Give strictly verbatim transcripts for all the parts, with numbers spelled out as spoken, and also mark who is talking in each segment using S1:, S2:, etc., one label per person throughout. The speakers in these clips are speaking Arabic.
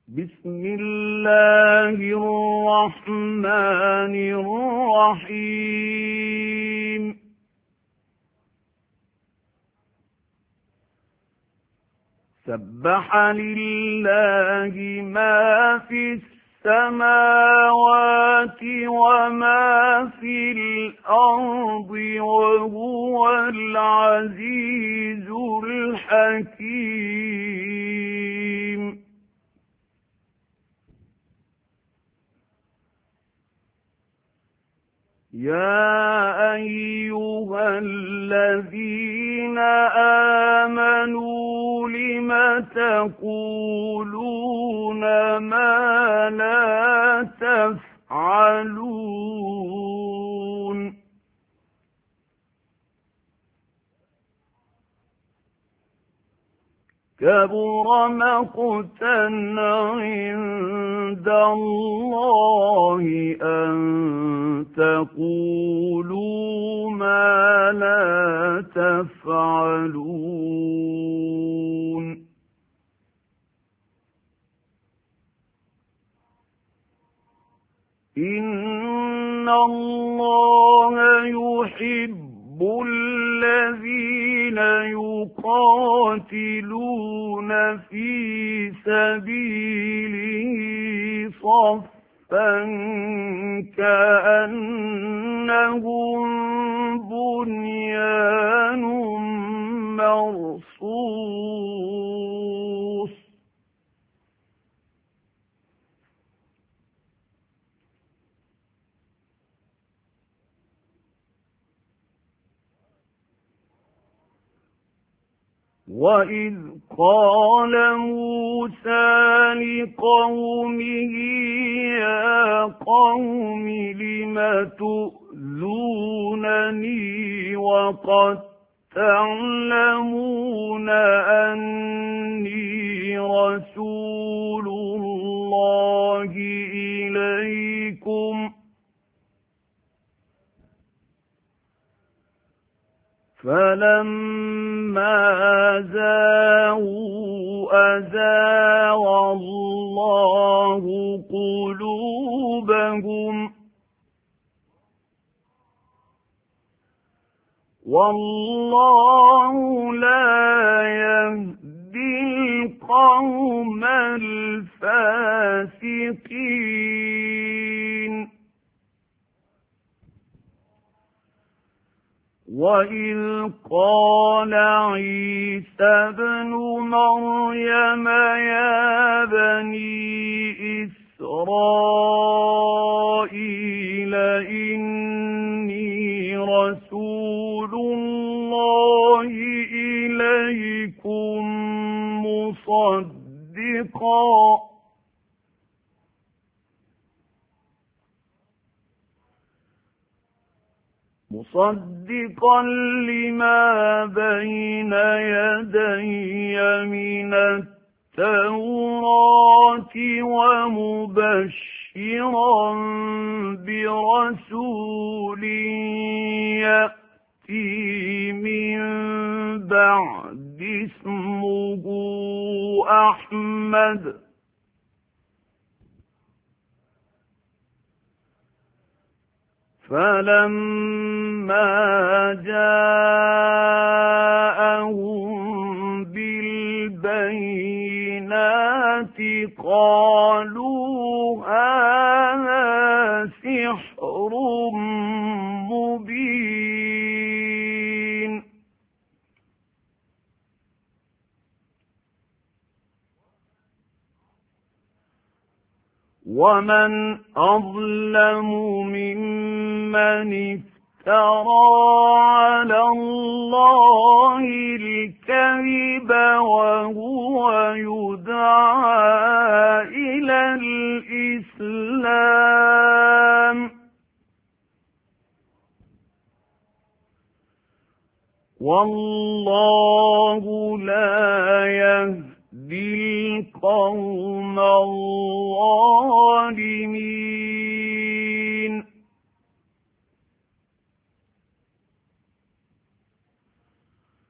S1: بسم الله الرحمن الرحيم سبح لله ما في السماوات وما في الأرض وهو العزيز الحكيم يا أيها الذين آمنوا لم تقولون ما لا تفعلون كبر مقتا عند الله أن تقولوا ما لا تفعلون إن الله يحب الذين يقاتلون في سبيله صفا كأنهم بنيان مرصوص وَإِذْ قَالَ مُوسَى لِقَوْمِهِ يَا قَوْمِ لِمَ تُؤْذُونَنِي وَقَدْ تَعْلَمُونَ أَنِّي رَسُولُ اللَّهِ إِلَيْكُمْ فَلَمَّا زَاغُوا أَزَاغَ اللَّهُ قُلُوبَهُمْ وَاللَّهُ لَا يَهْدِي الْقَوْمَ الْفَاسِقِينَ وَإِذْ قَالَ عِيسَى ابْنُ مَرْيَمَ يَا بَنِي إِسْرَائِيلَ إِنِّي رَسُولُ اللَّهِ إِلَيْكُمْ مُصَدِّقًا مصدقا لما بين يدي من التوراة ومبشرا برسول يأتي من بعد اسمه أحمد فَلَمَّا جَاءَهُم بِالْبَيِّنَاتِ قَالُوا هَذَا سِحْرٌ مُبِينٌ وَمَنْ أَظْلَمُ مِمَّنِ افْتَرَى عَلَى اللَّهِ الْكَذِبَ وَهُوَ يُدْعَى إِلَى الْإِسْلَامِ وَاللَّهُ لَا يَهْدِي الْقَوْمَ الظَّالِمِينَ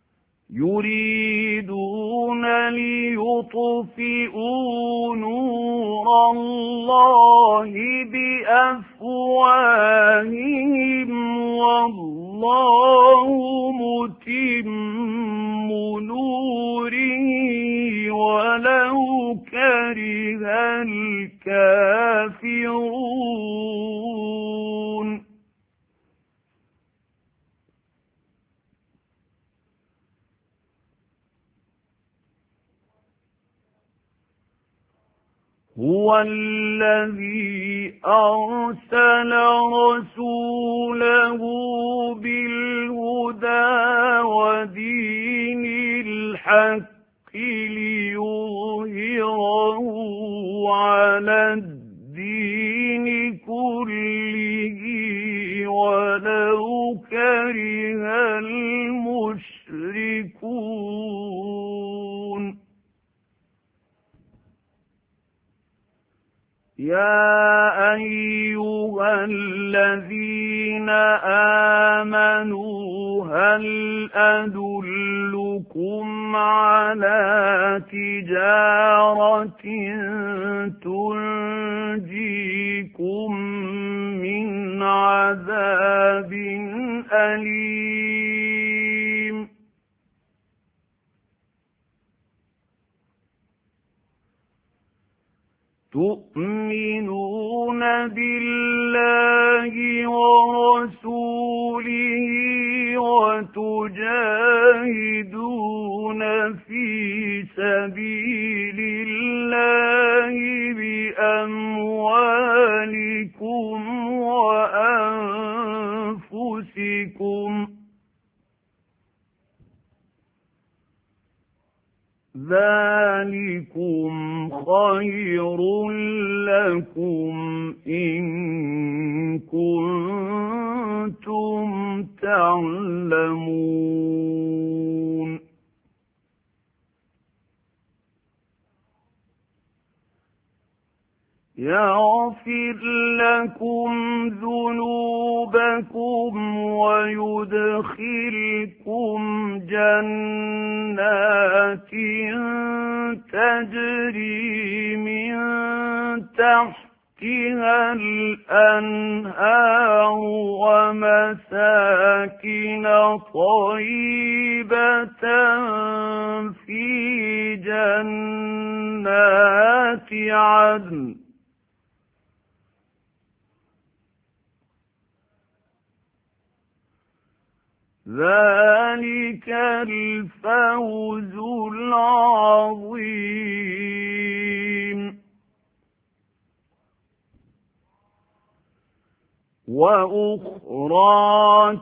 S1: يُرِيدُونَ لِيُطْفِئُوا نُورَ أفواههم والله متم نوره ولو كره الكافرون هو الذي أرسل رسوله بالهدى ودين الحق ليظهره على الدين كله ولو كره المشركون يا أيها الذين آمنوا هل أدلكم على تجارة تنجيكم من عذاب أليم تؤمنون بالله ورسوله وتجاهدون في سبيل الله بأموالكم وأنفسكم ذلكم خير لكم إن كنتم تعلمون يغفر لكم ذنوبكم ويدخلكم جنات تجري من تحتها الأنهار ومساكن طيبة في جنات عدن ذلك الفوز العظيم وأخرى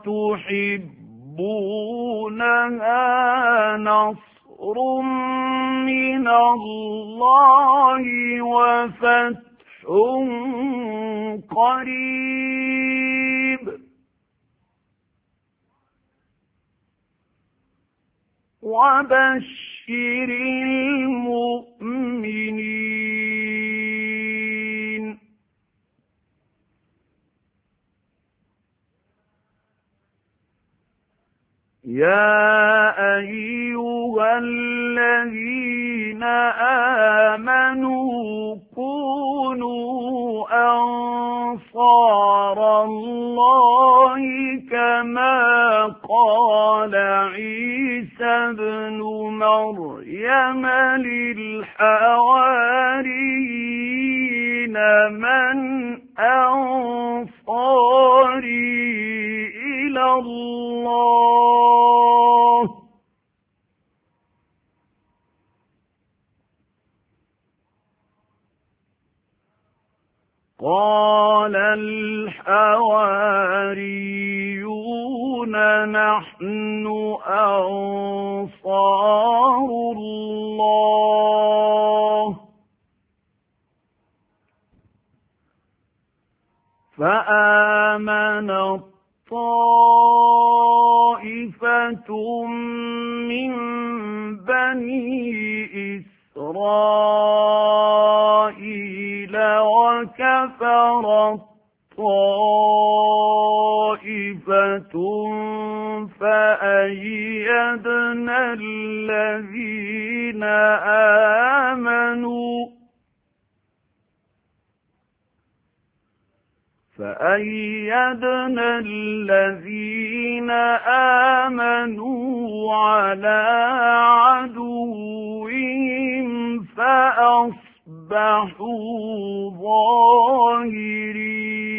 S1: تحبونها نصر من الله وفتح قريب وبشر المؤمنين يا أيها الذين آمنوا كونوا أنصار الله كما قال عيسى ابن مريم للحواريين من أنصاري إلى الله قال الحواريون نحن أنصار الله فآمن طائفة من بني إسرائيل وكفر طائفة فأيدنا الذين آمنوا فأيدنا الذين آمنوا على عدوهم فأصبحوا ظاهرين.